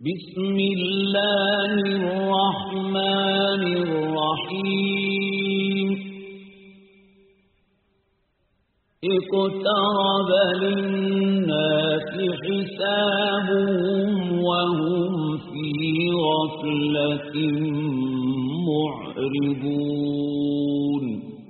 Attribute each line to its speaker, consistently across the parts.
Speaker 1: بسم الله الرحمن الرحيم اقترب للناس حسابهم وهم في غفلة معرضون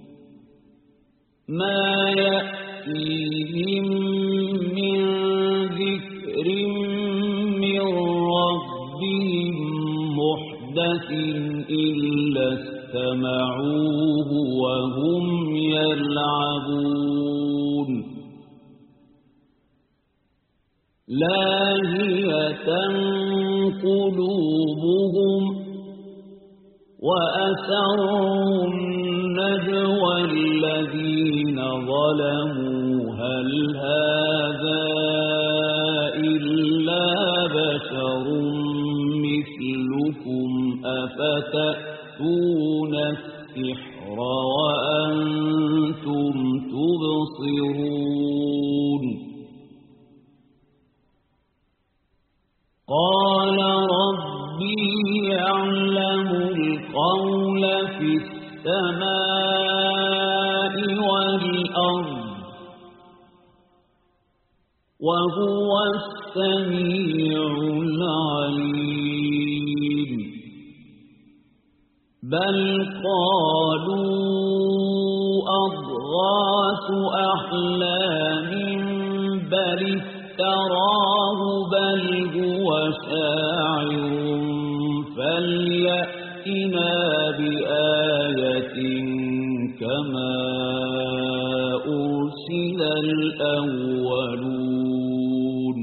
Speaker 1: ما يأتيهم من ذكر من ربهم محدث إلا استمعوه وهم يلعبون لاهية قلوبهم وأسروا النجوى الذين ظلموا هل هذا إلا بشر مثلكم أفتأتون السحر وأنتم تبصرون قال ربي يعلم القول في السماء والأرض وهو السميع العليم بل قالوا أضغاث أحلام بل افتراه بل هو شاعر فليأتنا بآية كما أرسل الأولون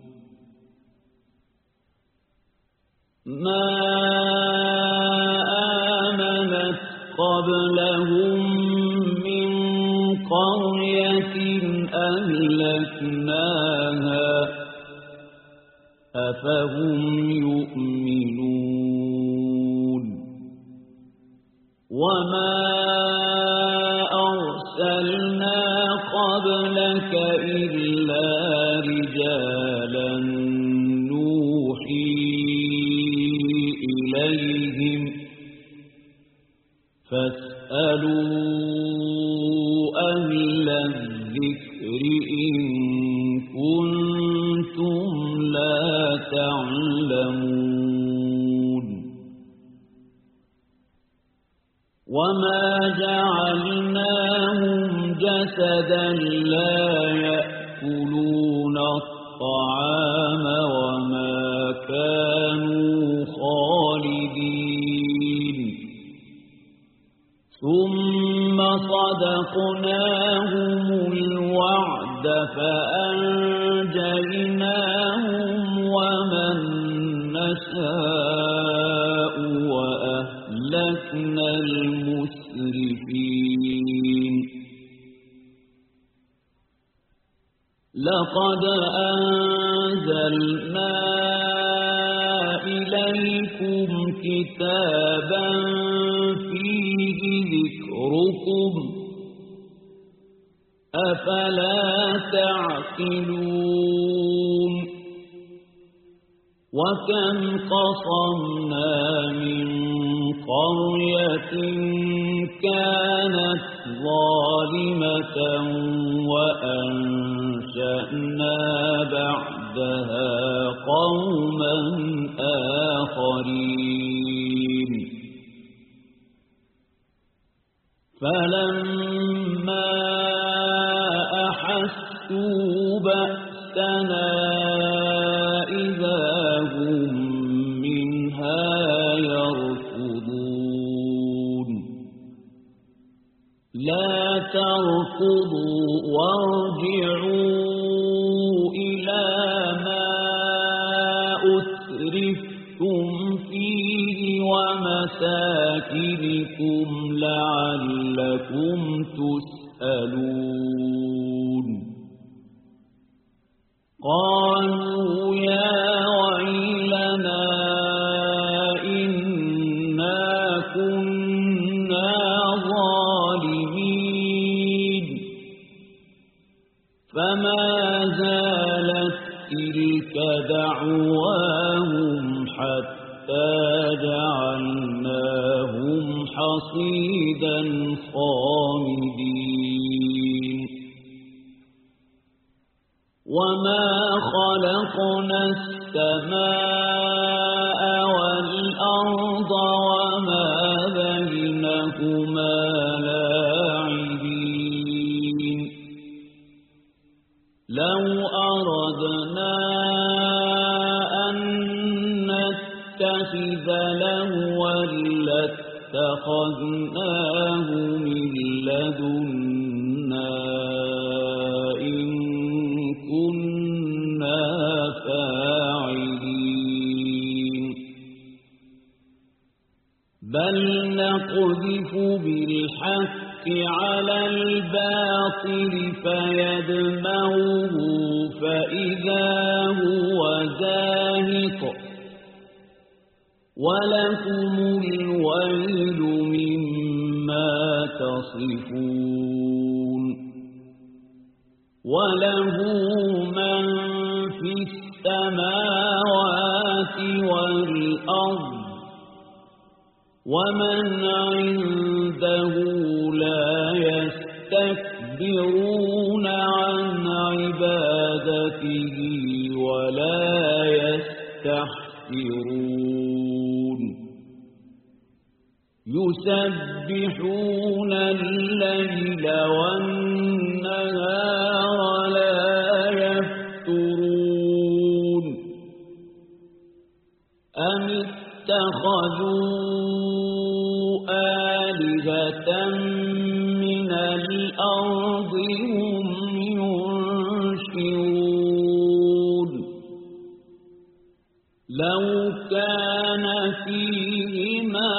Speaker 1: ما آمنت قبلهم من قرية أهلكناها أفهم يؤمنون وما أرسلنا قبلك إلا رجالا نوحي إليهم فاسألوا أهل الذكر إن كنتم لا تعلمون وما جعلناهم جسدا لا يأكلون الطعام وما كانوا خالدين ثم صدقناهم الوعد فأنجيناهم ومن نشاء وأهلكنا المسرفين لقد أنزلنا إليكم كتابا فيه ذكركم أفلا تعقلون وكم قصمنا من قرية كانت ظالمة وأنشأنا بعدها قوما آخرين فلما أحسوا بأسنا إذا هم منها يركضون لا تركضوا وارجعوا إلى ما أترفتم فيه ومساكنكم لعلكم تسألون قالوا يا ويلنا إنا كنا ظالمين فما زالت تلك دعواهم حتى جعلناهم حصيدا خامدين وما خلقنا السماء والأرض وما بينهما لاعبين لو أردنا أن نتخذ لهوا لاتخذناه من لدنا إن كنا فاعلين بل نقذف بالحق على الباطل فيدمغه فإذا هو زاهق ولكم الويل مما تصفون وله من في السماوات والأرض ومن عنده لا يستكبرون عن عبادته ولا يستحسرون يسبحون الليل والنهار لا يفترون أم اتخذوا آلهة من الأرض هم ينشرون لو كان فيهما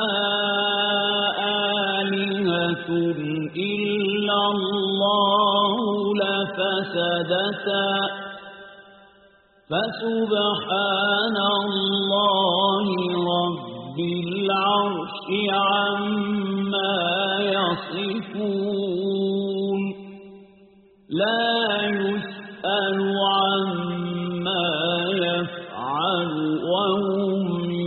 Speaker 1: آلهة إلا الله لفسدتا فسبحان الله رب العرش عما يصفون لا يسأل عما يفعل وهم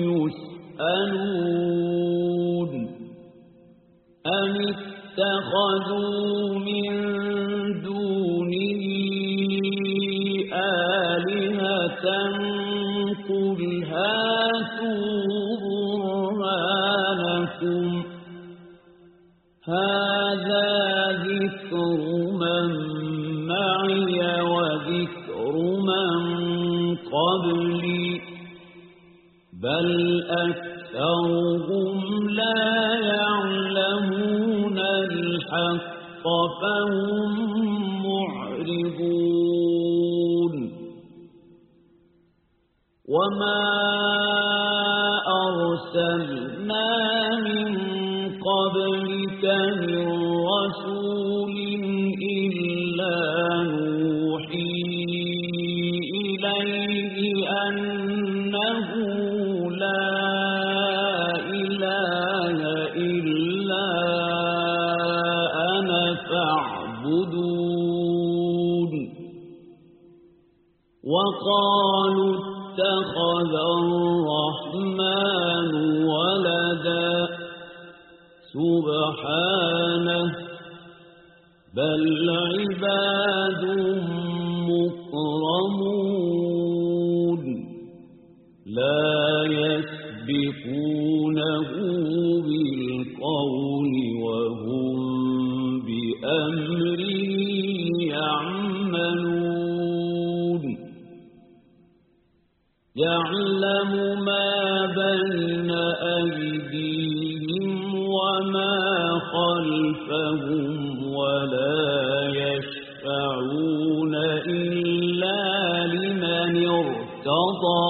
Speaker 1: يسألون أم اتخذوا من دونه آلهة قل هاتوا برهانكم هذا ذكر من معي وذكر من قبلي بل أكثرهم لا يعلمون الحق فهم معرضون وما أرسلنا من قبلك من رسول إلا نوحي إليه أنه لا إله إلا أنا فاعبدون وقالوا اتخذ الرحمن ولدا سبحانه بل عباد مكرمون لا يسبقونه بالقول وهم بأمره يعملون يعلم ما بين أيديهم وما خلفهم ولا يشفعون إلا لمن ارتضى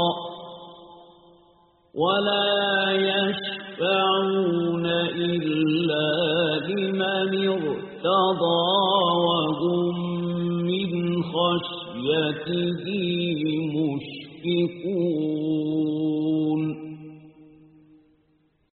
Speaker 1: وهم من خشيته مشفقون